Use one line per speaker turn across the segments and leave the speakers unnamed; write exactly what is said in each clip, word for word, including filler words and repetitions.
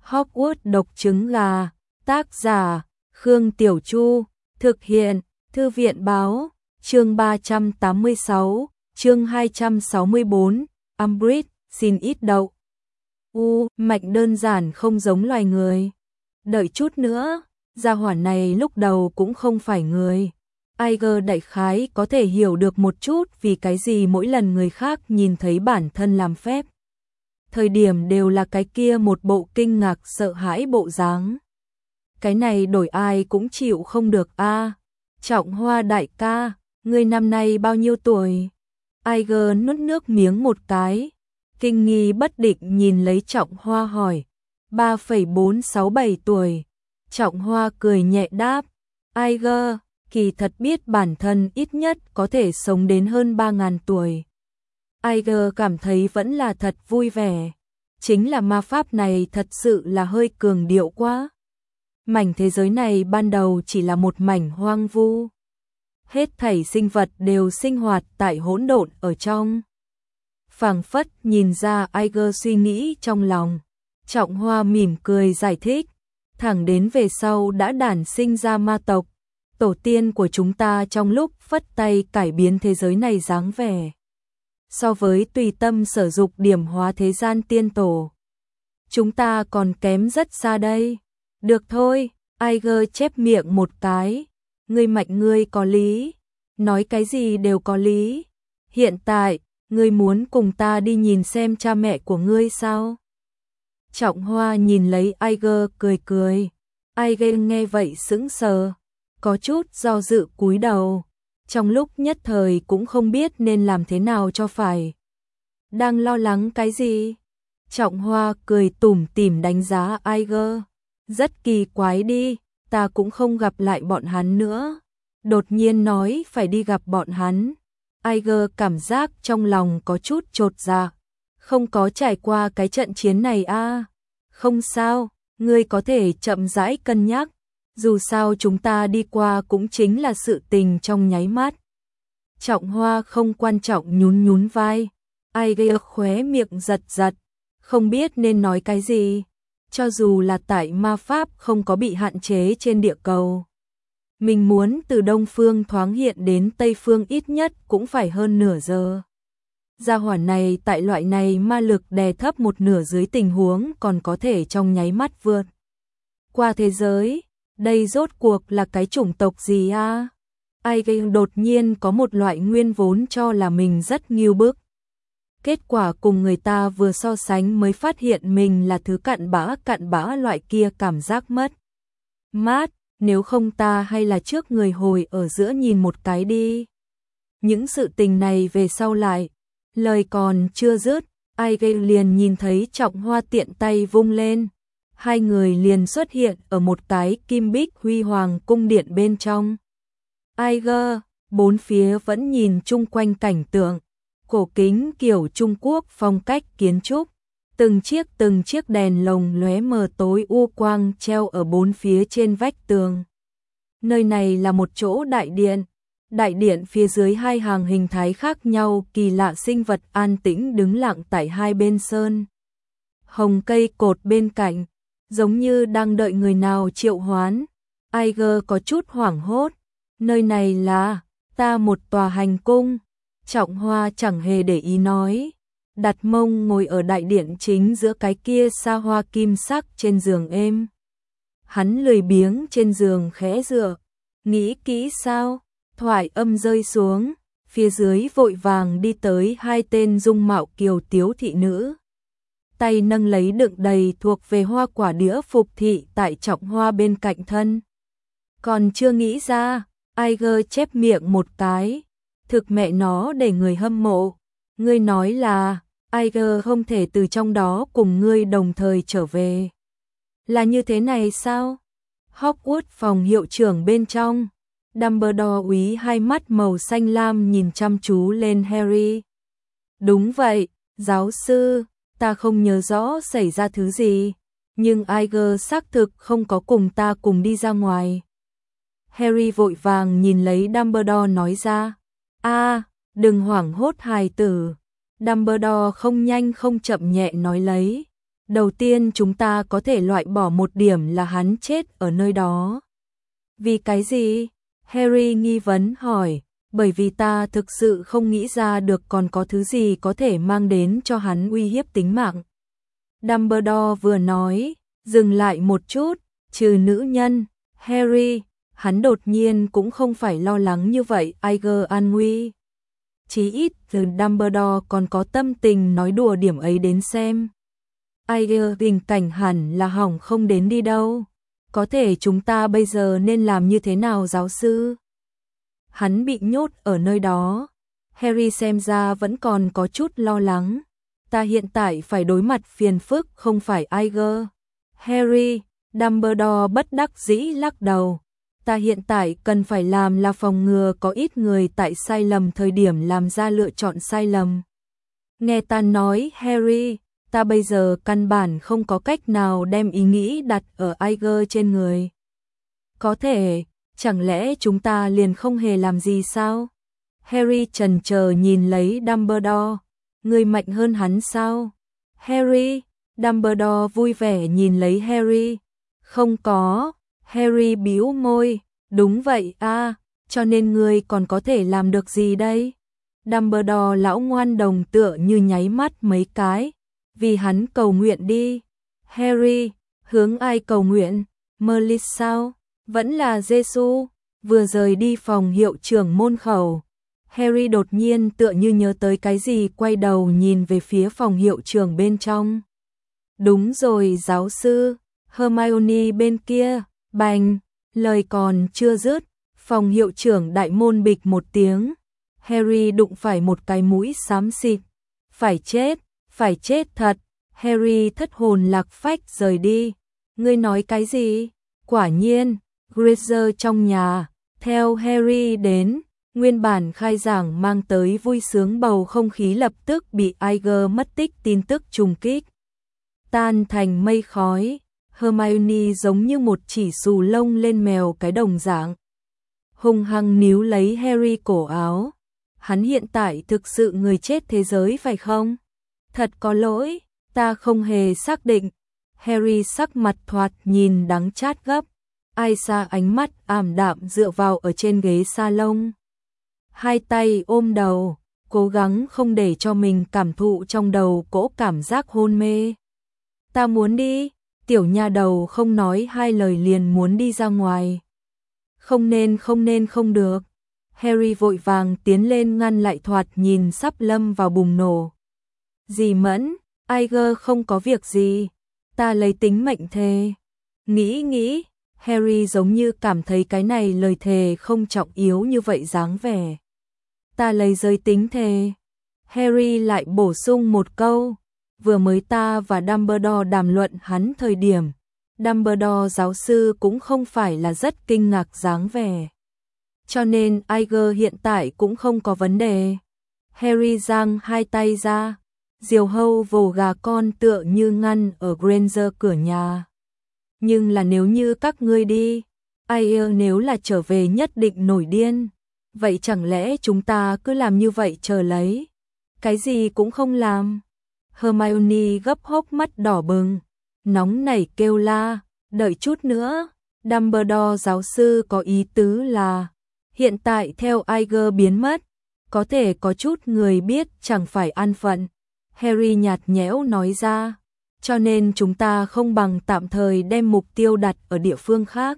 Hogwarts độc trứng gà, tác giả, Khương Tiểu Chu, thực hiện, Thư viện báo, chương ba trăm tám mươi sáu, chương hai trăm sáu mươi tư, Umbridge, xin ít đậu. U, mạch đơn giản không giống loài người. Đợi chút nữa, gia hỏa này lúc đầu cũng không phải người. Iger đại khái có thể hiểu được một chút vì cái gì mỗi lần người khác nhìn thấy bản thân làm phép. Thời điểm đều là cái kia một bộ kinh ngạc sợ hãi bộ dáng. Cái này đổi ai cũng chịu không được a. À, Trọng Hoa đại ca, ngươi năm nay bao nhiêu tuổi? Iger nuốt nước miếng một cái, kinh nghi bất định nhìn lấy Trọng Hoa hỏi. ba phẩy bốn sáu bảy tuổi. Trọng Hoa cười nhẹ đáp. Iger, kỳ thật biết bản thân ít nhất có thể sống đến hơn ba ngàn tuổi. Iger cảm thấy vẫn là thật vui vẻ. Chính là ma pháp này thật sự là hơi cường điệu quá. Mảnh thế giới này ban đầu chỉ là một mảnh hoang vu. Hết thảy sinh vật đều sinh hoạt tại hỗn độn ở trong. Phảng phất nhìn ra Iger suy nghĩ trong lòng. Trọng Hoa mỉm cười giải thích. Thẳng đến về sau đã đản sinh ra ma tộc. Tổ tiên của chúng ta trong lúc phất tay cải biến thế giới này dáng vẻ. So với tùy tâm sở dục điểm hóa thế gian tiên tổ, chúng ta còn kém rất xa đây. Được thôi, Iger chép miệng một cái. Ngươi mạnh ngươi có lý. Nói cái gì đều có lý. Hiện tại, ngươi muốn cùng ta đi nhìn xem cha mẹ của ngươi sao? Trọng Hoa nhìn lấy Iger cười cười. Iger nghe vậy sững sờ, có chút do dự cúi đầu. Trong lúc nhất thời cũng không biết nên làm thế nào cho phải. Đang lo lắng cái gì? Trọng Hoa cười tủm tỉm đánh giá Iger. Rất kỳ quái đi, ta cũng không gặp lại bọn hắn nữa. Đột nhiên nói phải đi gặp bọn hắn. Iger cảm giác trong lòng có chút chột dạ. Không có trải qua cái trận chiến này a. À? Không sao, ngươi có thể chậm rãi cân nhắc. Dù sao chúng ta đi qua cũng chính là sự tình trong nháy mắt. Trọng Hoa không quan trọng nhún nhún vai. Iger khóe miệng giật giật, không biết nên nói cái gì. Cho dù là tại ma pháp không có bị hạn chế trên địa cầu, mình muốn từ Đông Phương thoáng hiện đến Tây Phương ít nhất cũng phải hơn nửa giờ. Gia hỏa này tại loại này ma lực đè thấp một nửa dưới tình huống còn có thể trong nháy mắt vượt qua thế giới. Đây rốt cuộc là cái chủng tộc gì a? À? Iger đột nhiên có một loại nguyên vốn cho là mình rất nghiêu bức. Kết quả cùng người ta vừa so sánh mới phát hiện mình là thứ cặn bã cặn bã loại kia cảm giác mất mát. Nếu không ta hay là trước người hồi ở giữa nhìn một cái đi. Những sự tình này về sau lại. Lời còn chưa dứt, Iger liền nhìn thấy Trọng Hoa tiện tay vung lên. Hai người liền xuất hiện ở một cái kim bích huy hoàng cung điện bên trong. Iger, bốn phía vẫn nhìn chung quanh cảnh tượng. Cổ kính kiểu Trung Quốc phong cách kiến trúc. Từng chiếc từng chiếc đèn lồng lóe mờ tối u quang treo ở bốn phía trên vách tường. Nơi này là một chỗ đại điện. Đại điện phía dưới hai hàng hình thái khác nhau kỳ lạ sinh vật an tĩnh đứng lặng tại hai bên sơn. Hồng cây cột bên cạnh, giống như đang đợi người nào triệu hoán. Iger có chút hoảng hốt. Nơi này là ta một tòa hành cung. Trọng Hoa chẳng hề để ý nói. Đặt mông ngồi ở đại điện chính giữa cái kia xa hoa kim sắc trên giường êm. Hắn lười biếng trên giường khẽ dựa. Nghĩ kỹ sao? Thoại âm rơi xuống. Phía dưới vội vàng đi tới hai tên dung mạo kiều tiếu thị nữ. Tay nâng lấy đựng đầy thuộc về hoa quả đĩa phục thị tại Trọng Hoa bên cạnh thân. Còn chưa nghĩ ra, Iger chép miệng một cái. Thực mẹ nó để người hâm mộ. Ngươi nói là Iger không thể từ trong đó cùng ngươi đồng thời trở về. Là như thế này sao? Hogwarts phòng hiệu trưởng bên trong. Dumbledore úy hai mắt màu xanh lam nhìn chăm chú lên Harry. Đúng vậy, giáo sư, ta không nhớ rõ xảy ra thứ gì, nhưng Iger xác thực không có cùng ta cùng đi ra ngoài. Harry vội vàng nhìn lấy Dumbledore nói ra. A, à, đừng hoảng hốt hài tử. Dumbledore không nhanh không chậm nhẹ nói lấy. Đầu tiên chúng ta có thể loại bỏ một điểm là hắn chết ở nơi đó. Vì cái gì? Harry nghi vấn hỏi. Bởi vì ta thực sự không nghĩ ra được còn có thứ gì có thể mang đến cho hắn uy hiếp tính mạng. Dumbledore vừa nói, dừng lại một chút, trừ nữ nhân, Harry, hắn đột nhiên cũng không phải lo lắng như vậy, Iger an nguy. Chí ít từ Dumbledore còn có tâm tình nói đùa điểm ấy đến xem. Iger tình cảnh hẳn là hỏng không đến đi đâu. Có thể chúng ta bây giờ nên làm như thế nào giáo sư? Hắn bị nhốt ở nơi đó. Harry xem ra vẫn còn có chút lo lắng. Ta hiện tại phải đối mặt phiền phức không phải Iger. Harry, Dumbledore bất đắc dĩ lắc đầu. Ta hiện tại cần phải làm là phòng ngừa có ít người tại sai lầm thời điểm làm ra lựa chọn sai lầm. Nghe ta nói Harry, ta bây giờ căn bản không có cách nào đem ý nghĩ đặt ở Iger trên người. Có thể, chẳng lẽ chúng ta liền không hề làm gì sao? Harry chần chờ nhìn lấy Dumbledore. Người mạnh hơn hắn sao? Harry, Dumbledore vui vẻ nhìn lấy Harry. Không có, Harry bĩu môi. Đúng vậy a, cho nên ngươi còn có thể làm được gì đây? Dumbledore lão ngoan đồng tựa như nháy mắt mấy cái. Vì hắn cầu nguyện đi. Harry, hướng ai cầu nguyện? Merlis sao? Vẫn là Giêsu. Vừa rời đi phòng hiệu trưởng môn khẩu, Harry đột nhiên tựa như nhớ tới cái gì, quay đầu nhìn về phía phòng hiệu trưởng bên trong. Đúng rồi giáo sư, Hermione bên kia. Bành, lời còn chưa dứt, phòng hiệu trưởng đại môn bịch một tiếng. Harry đụng phải một cái mũi xám xịt. Phải chết, phải chết thật. Harry thất hồn lạc phách rời đi. Ngươi nói cái gì? Quả nhiên, Granger trong nhà, theo Harry đến, nguyên bản khai giảng mang tới vui sướng bầu không khí lập tức bị Iger mất tích tin tức trùng kích. Tan thành mây khói, Hermione giống như một chỉ xù lông lên mèo cái đồng dạng. Hung hăng níu lấy Harry cổ áo. Hắn hiện tại thực sự người chết thế giới phải không? Thật có lỗi, ta không hề xác định. Harry sắc mặt thoạt nhìn đắng chát gấp. Aiza ánh mắt ảm đạm dựa vào ở trên ghế salon. Hai tay ôm đầu, cố gắng không để cho mình cảm thụ trong đầu cỗ cảm giác hôn mê. Ta muốn đi, tiểu nha đầu không nói hai lời liền muốn đi ra ngoài. Không nên không nên không được. Harry vội vàng tiến lên ngăn lại thoạt nhìn sắp lâm vào bùng nổ. Dì Mẫn, Iger không có việc gì, ta lấy tính mệnh thề. Nghĩ nghĩ, Harry giống như cảm thấy cái này lời thề không trọng yếu như vậy dáng vẻ. Ta lấy giới tính thề. Harry lại bổ sung một câu. Vừa mới ta và Dumbledore đàm luận hắn thời điểm, Dumbledore giáo sư cũng không phải là rất kinh ngạc dáng vẻ. Cho nên Iger hiện tại cũng không có vấn đề. Harry giang hai tay ra, diều hâu vồ gà con tựa như ngăn ở Granger cửa nhà. Nhưng là nếu như các ngươi đi, Iger nếu là trở về nhất định nổi điên. Vậy chẳng lẽ chúng ta cứ làm như vậy chờ lấy? Cái gì cũng không làm. Hermione gấp hốc mắt đỏ bừng, nóng nảy kêu la, đợi chút nữa. Dumbledore giáo sư có ý tứ là, hiện tại theo Iger biến mất, có thể có chút người biết chẳng phải an phận. Harry nhạt nhẽo nói ra, cho nên chúng ta không bằng tạm thời đem mục tiêu đặt ở địa phương khác.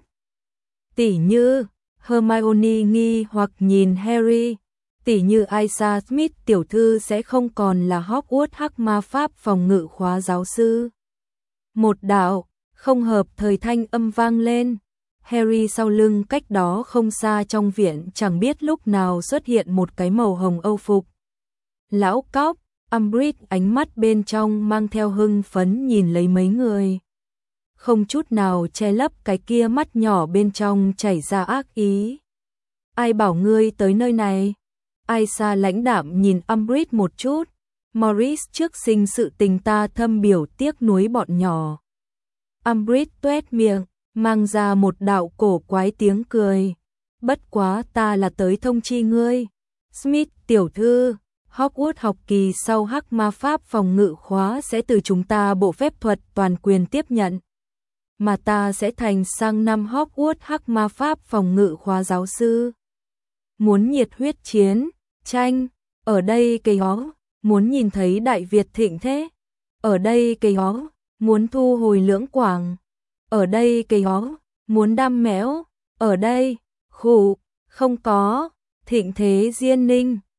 Tỉ như, Hermione nghi hoặc nhìn Harry, tỉ như Isaac Smith tiểu thư sẽ không còn là Hogwarts hắc ma pháp phòng ngự khóa giáo sư. Một đạo, không hợp thời thanh âm vang lên. Harry sau lưng cách đó không xa trong viện chẳng biết lúc nào xuất hiện một cái màu hồng âu phục. Lão cóc, Umbridge ánh mắt bên trong mang theo hưng phấn nhìn lấy mấy người. Không chút nào che lấp cái kia mắt nhỏ bên trong chảy ra ác ý. Ai bảo ngươi tới nơi này? Aiza lãnh đạm nhìn Umbridge một chút. Morris trước sinh sự tình ta thâm biểu tiếc nuối bọn nhỏ. Umbridge tuét miệng, mang ra một đạo cổ quái tiếng cười. Bất quá ta là tới thông chi ngươi. Smith tiểu thư, Hogwarts học kỳ sau hắc ma pháp phòng ngự khóa sẽ từ chúng ta bộ phép thuật toàn quyền tiếp nhận. Mà ta sẽ thành sang năm Hogwarts hắc ma pháp phòng ngự khóa giáo sư. Muốn nhiệt huyết chiến, tranh, ở đây cây hó, muốn nhìn thấy Đại Việt thịnh thế. Ở đây cây hó, muốn thu hồi lưỡng quảng. Ở đây cây hó, muốn đam mẽo. Ở đây, khủ, không có, thịnh thế Diên Ninh.